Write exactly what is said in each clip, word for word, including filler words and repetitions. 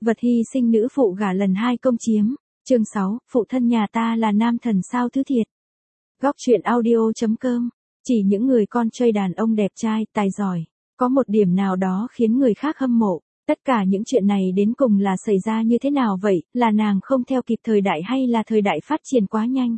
Vật hy sinh nữ phụ gả lần hai công chiếm. Chương sáu, phụ thân nhà ta là nam thần sao thứ thiệt. Góc truyện audio.com. Chỉ những người con trai đàn ông đẹp trai, tài giỏi, có một điểm nào đó khiến người khác hâm mộ. Tất cả những chuyện này đến cùng là xảy ra như thế nào vậy, là nàng không theo kịp thời đại hay là thời đại phát triển quá nhanh?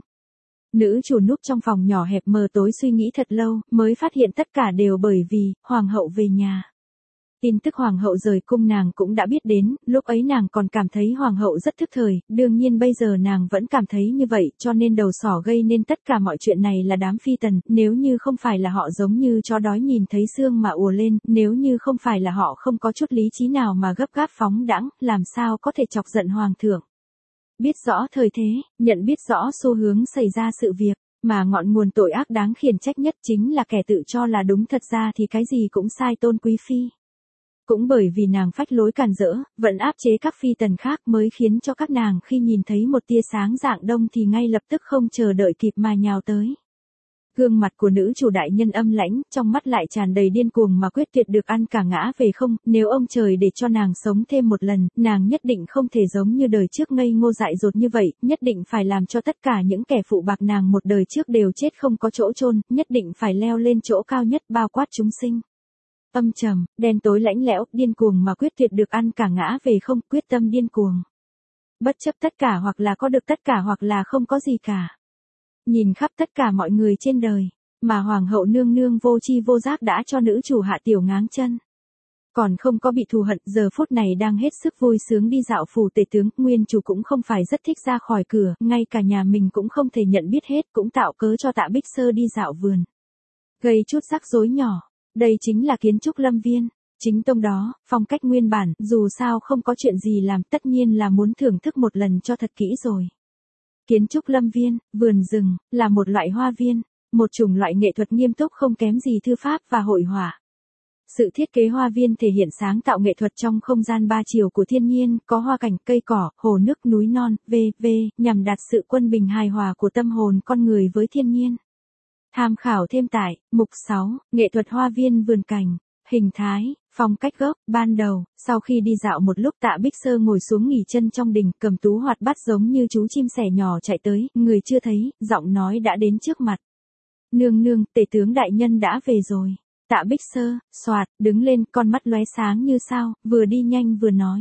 Nữ chủ núp trong phòng nhỏ hẹp mờ tối suy nghĩ thật lâu, mới phát hiện tất cả đều bởi vì, hoàng hậu về nhà. Tin tức hoàng hậu rời cung nàng cũng đã biết đến, lúc ấy nàng còn cảm thấy hoàng hậu rất thức thời, đương nhiên bây giờ nàng vẫn cảm thấy như vậy, cho nên đầu sỏ gây nên tất cả mọi chuyện này là đám phi tần, nếu như không phải là họ giống như chó đói nhìn thấy xương mà ùa lên, nếu như không phải là họ không có chút lý trí nào mà gấp gáp phóng đãng, làm sao có thể chọc giận hoàng thượng. Biết rõ thời thế, nhận biết rõ xu hướng xảy ra sự việc, mà ngọn nguồn tội ác đáng khiển trách nhất chính là kẻ tự cho là đúng thật ra thì cái gì cũng sai Tôn Quý Phi. Cũng bởi vì nàng phách lối càn rỡ, vẫn áp chế các phi tần khác mới khiến cho các nàng khi nhìn thấy một tia sáng dạng đông thì ngay lập tức không chờ đợi kịp mà nhào tới. Gương mặt của nữ chủ đại nhân âm lãnh, trong mắt lại tràn đầy điên cuồng mà quyết tuyệt được ăn cả ngã về không, nếu ông trời để cho nàng sống thêm một lần, nàng nhất định không thể giống như đời trước ngây ngô dại dột như vậy, nhất định phải làm cho tất cả những kẻ phụ bạc nàng một đời trước đều chết không có chỗ chôn, nhất định phải leo lên chỗ cao nhất bao quát chúng sinh. Âm trầm, đen tối lãnh lẽo, điên cuồng mà quyết tuyệt được ăn cả ngã về không, quyết tâm điên cuồng. Bất chấp tất cả hoặc là có được tất cả hoặc là không có gì cả. Nhìn khắp tất cả mọi người trên đời, mà hoàng hậu nương nương vô tri vô giác đã cho nữ chủ hạ tiểu ngáng chân. Còn không có bị thù hận, giờ phút này đang hết sức vui sướng đi dạo phủ tể tướng, nguyên chủ cũng không phải rất thích ra khỏi cửa, ngay cả nhà mình cũng không thể nhận biết hết, cũng tạo cớ cho Tạ Bích Sơ đi dạo vườn. Gây chút rắc rối nhỏ. Đây chính là kiến trúc lâm viên, chính tông đó, phong cách nguyên bản, dù sao không có chuyện gì làm tất nhiên là muốn thưởng thức một lần cho thật kỹ rồi. Kiến trúc lâm viên, vườn rừng, là một loại hoa viên, một chủng loại nghệ thuật nghiêm túc không kém gì thư pháp và hội họa. Sự thiết kế hoa viên thể hiện sáng tạo nghệ thuật trong không gian ba chiều của thiên nhiên, có hoa cảnh, cây cỏ, hồ nước, núi non, vân vân, nhằm đạt sự quân bình hài hòa của tâm hồn con người với thiên nhiên. Tham khảo thêm tại, mục sáu, nghệ thuật hoa viên vườn cảnh, hình thái, phong cách gốc, ban đầu, sau khi đi dạo một lúc Tạ Bích Sơ ngồi xuống nghỉ chân trong đình, cầm tú hoạt bát giống như chú chim sẻ nhỏ chạy tới, người chưa thấy, giọng nói đã đến trước mặt. Nương nương, tể tướng đại nhân đã về rồi. Tạ Bích Sơ, soạt, đứng lên, con mắt lóe sáng như sao, vừa đi nhanh vừa nói.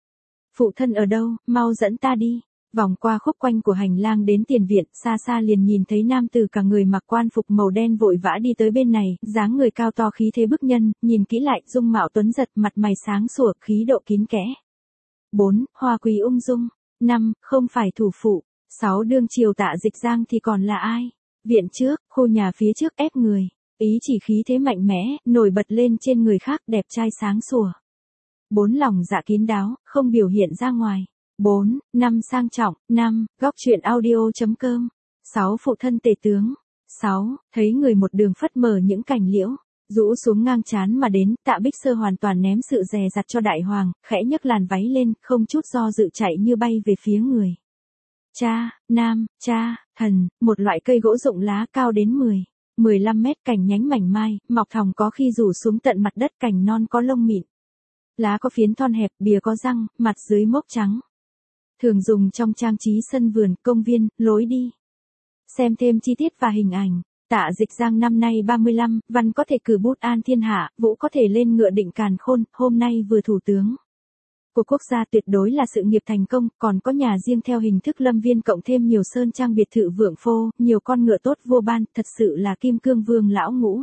Phụ thân ở đâu, mau dẫn ta đi. Vòng qua khúc quanh của hành lang đến tiền viện, xa xa liền nhìn thấy nam tử cả người mặc quan phục màu đen vội vã đi tới bên này, dáng người cao to khí thế bức nhân, nhìn kỹ lại, dung mạo tuấn giật, mặt mày sáng sủa, khí độ kín kẽ. bốn. Hoa quý ung dung. năm. Không phải thủ phụ. sáu. Đương triều Tạ Dịch Giang thì còn là ai? Viện trước, khu nhà phía trước ép người, ý chỉ khí thế mạnh mẽ, nổi bật lên trên người khác, đẹp trai sáng sủa. bốn. Lòng dạ kín đáo, không biểu hiện ra ngoài. bốn. Năm. Sang trọng. năm. Góc truyện audio.com. sáu. Phụ thân tể tướng. sáu. Thấy người một đường phất mờ những cành liễu, rũ xuống ngang trán mà đến, Tạ Bích Sơ hoàn toàn ném sự dè dặt cho đại hoàng, khẽ nhấc làn váy lên, không chút do dự chạy như bay về phía người. Cha, nam, cha, thần, một loại cây gỗ rụng lá cao đến mười, mười lăm mét, cành nhánh mảnh mai, mọc thòng có khi rủ xuống tận mặt đất, cành non có lông mịn. Lá có phiến thon hẹp, bìa có răng, mặt dưới mốc trắng. Thường dùng trong trang trí sân vườn, công viên, lối đi. Xem thêm chi tiết và hình ảnh. Tạ Dịch Giang năm nay ba mươi lăm, văn có thể cử bút an thiên hạ, vũ có thể lên ngựa định càn khôn, hôm nay vừa thủ tướng của quốc gia, tuyệt đối là sự nghiệp thành công, còn có nhà riêng theo hình thức lâm viên cộng thêm nhiều sơn trang biệt thự vượng phô, nhiều con ngựa tốt vua ban, thật sự là kim cương vương lão ngũ.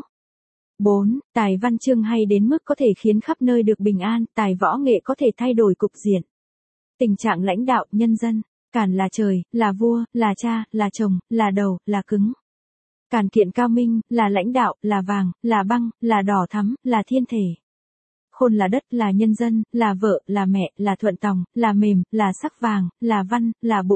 bốn. Tài văn chương hay đến mức có thể khiến khắp nơi được bình an, tài võ nghệ có thể thay đổi cục diện. Tình trạng lãnh đạo, nhân dân, càn là trời, là vua, là cha, là chồng, là đầu, là cứng. Càn kiện cao minh, là lãnh đạo, là vàng, là băng, là đỏ thắm, là thiên thể. Khôn là đất, là nhân dân, là vợ, là mẹ, là thuận tòng, là mềm, là sắc vàng, là văn, là bụng.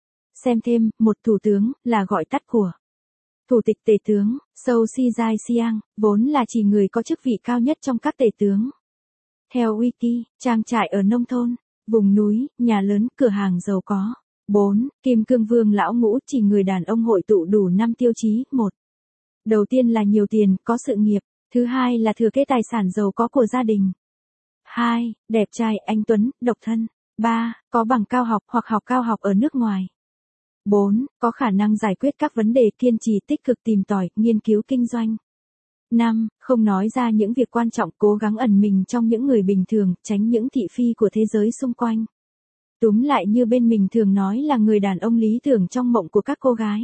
Xem thêm, một thủ tướng, là gọi tắt của thủ tịch tể tướng, Sâu Si Giai Siang, vốn là chỉ người có chức vị cao nhất trong các tể tướng. Theo Wiki, trang trại ở nông thôn, vùng núi, nhà lớn, cửa hàng giàu có. bốn. Kim cương vương lão ngũ, chỉ người đàn ông hội tụ đủ năm tiêu chí. một. Đầu tiên là nhiều tiền, có sự nghiệp. Thứ hai là thừa kế tài sản giàu có của gia đình. hai. Đẹp trai, anh tuấn, độc thân. ba. Có bằng cao học hoặc học cao học ở nước ngoài. bốn. Có khả năng giải quyết các vấn đề, kiên trì tích cực tìm tòi, nghiên cứu kinh doanh. năm. Không nói ra những việc quan trọng, cố gắng ẩn mình trong những người bình thường, tránh những thị phi của thế giới xung quanh. Túm lại như bên mình thường nói là người đàn ông lý tưởng trong mộng của các cô gái.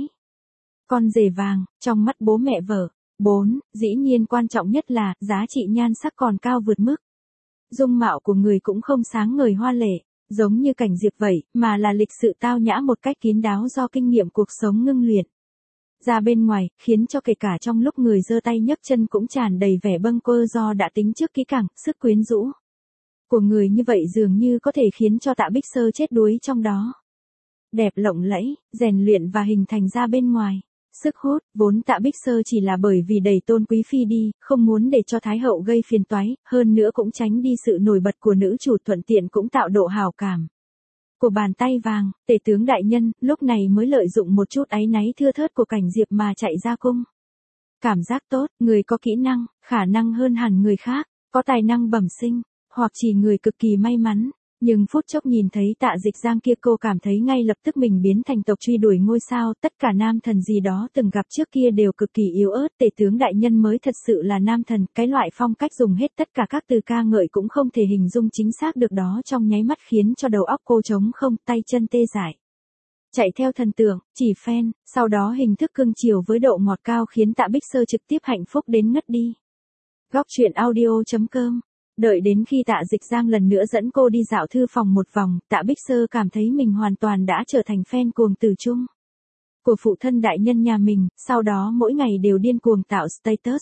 Con rể vàng, trong mắt bố mẹ vợ. bốn. Dĩ nhiên quan trọng nhất là, giá trị nhan sắc còn cao vượt mức. Dung mạo của người cũng không sáng ngời hoa lệ, giống như Cảnh Diệp vậy, mà là lịch sự tao nhã một cách kín đáo do kinh nghiệm cuộc sống ngưng luyện. Ra bên ngoài, khiến cho kể cả trong lúc người giơ tay nhấc chân cũng tràn đầy vẻ bâng quơ do đã tính trước kỹ càng, sức quyến rũ của người như vậy dường như có thể khiến cho Tạ Bích Sơ chết đuối trong đó. Đẹp lộng lẫy, rèn luyện và hình thành ra bên ngoài. Sức hút, vốn Tạ Bích Sơ chỉ là bởi vì đẩy Tôn Quý Phi đi, không muốn để cho Thái Hậu gây phiền toái, hơn nữa cũng tránh đi sự nổi bật của nữ chủ, thuận tiện cũng tạo độ hào cảm của bàn tay vàng. Tể tướng đại nhân, lúc này mới lợi dụng một chút áy náy thưa thớt của Cảnh Diệp mà chạy ra cung. Cảm giác tốt, người có kỹ năng, khả năng hơn hẳn người khác, có tài năng bẩm sinh, hoặc chỉ người cực kỳ may mắn. Nhưng phút chốc nhìn thấy Tạ Dịch Giang kia, cô cảm thấy ngay lập tức mình biến thành tộc truy đuổi ngôi sao, tất cả nam thần gì đó từng gặp trước kia đều cực kỳ yếu ớt, tể tướng đại nhân mới thật sự là nam thần, cái loại phong cách dùng hết tất cả các từ ca ngợi cũng không thể hình dung chính xác được đó, trong nháy mắt khiến cho đầu óc cô trống không, tay chân tê dại. Chạy theo thần tượng, chỉ phen, sau đó hình thức cưng chiều với độ ngọt cao khiến Tạ Bích Sơ trực tiếp hạnh phúc đến ngất đi. Góc truyện audio chấm com. Đợi đến khi Tạ Dịch Giang lần nữa dẫn cô đi dạo thư phòng một vòng, Tạ Bích Sơ cảm thấy mình hoàn toàn đã trở thành fan cuồng từ chung của phụ thân đại nhân nhà mình, sau đó mỗi ngày đều điên cuồng tạo status.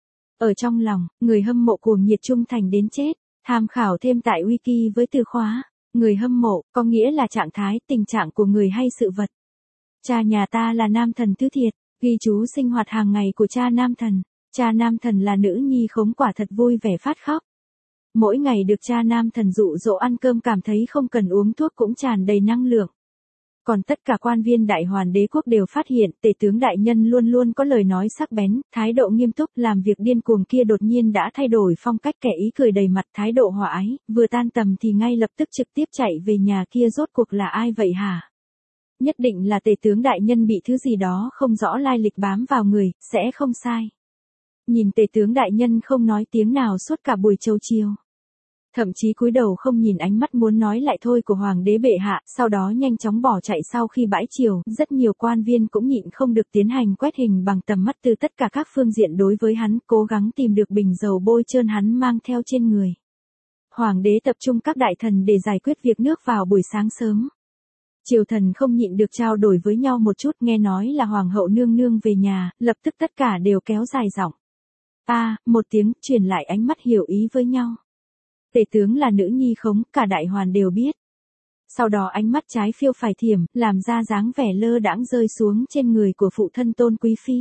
Ở trong lòng, người hâm mộ cuồng nhiệt trung thành đến chết. Tham khảo thêm tại wiki với từ khóa người hâm mộ, có nghĩa là trạng thái, tình trạng của người hay sự vật. Cha nhà ta là nam thần thứ thiệt, ghi chú sinh hoạt hàng ngày của cha nam thần. Cha nam thần là nữ nhi khống, quả thật vui vẻ phát khóc. Mỗi ngày được cha nam thần dụ dỗ ăn cơm, cảm thấy không cần uống thuốc cũng tràn đầy năng lượng. Còn tất cả quan viên Đại Hoàn Đế quốc đều phát hiện tể tướng đại nhân luôn luôn có lời nói sắc bén, thái độ nghiêm túc, làm việc điên cuồng kia đột nhiên đã thay đổi phong cách, kẻ ý cười đầy mặt, thái độ hòa ái, vừa tan tầm thì ngay lập tức trực tiếp chạy về nhà. Kia rốt cuộc là ai vậy hả? Nhất định là tể tướng đại nhân bị thứ gì đó không rõ lai lịch bám vào người, sẽ không sai. Nhìn tể tướng đại nhân không nói tiếng nào suốt cả buổi chầu chiều. Thậm chí cúi đầu không nhìn ánh mắt muốn nói lại thôi của hoàng đế bệ hạ, sau đó nhanh chóng bỏ chạy. Sau khi bãi chiều, rất nhiều quan viên cũng nhịn không được tiến hành quét hình bằng tầm mắt từ tất cả các phương diện đối với hắn, cố gắng tìm được bình dầu bôi trơn hắn mang theo trên người. Hoàng đế tập trung các đại thần để giải quyết việc nước vào buổi sáng sớm. Triều thần không nhịn được trao đổi với nhau một chút, nghe nói là hoàng hậu nương nương về nhà, lập tức tất cả đều kéo dài giọng. A, à, một tiếng, truyền lại ánh mắt hiểu ý với nhau. Tể tướng là nữ nhi khống, cả Đại Hoàn đều biết. Sau đó ánh mắt trái phiêu phải thiểm, làm ra dáng vẻ lơ đãng rơi xuống trên người của phụ thân Tôn Quý Phi.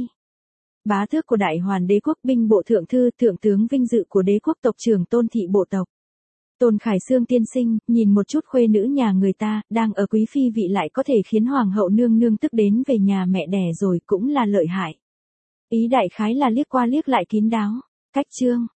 Bá tước của Đại Hoàn Đế quốc, binh bộ thượng thư, thượng tướng vinh dự của đế quốc, tộc trưởng Tôn thị bộ tộc. Tôn Khải Xương tiên sinh, nhìn một chút khuê nữ nhà người ta, đang ở quý phi vị lại có thể khiến hoàng hậu nương nương tức đến về nhà mẹ đẻ rồi, cũng là lợi hại. Ý đại khái là liếc qua liếc lại kín đáo. Cách chương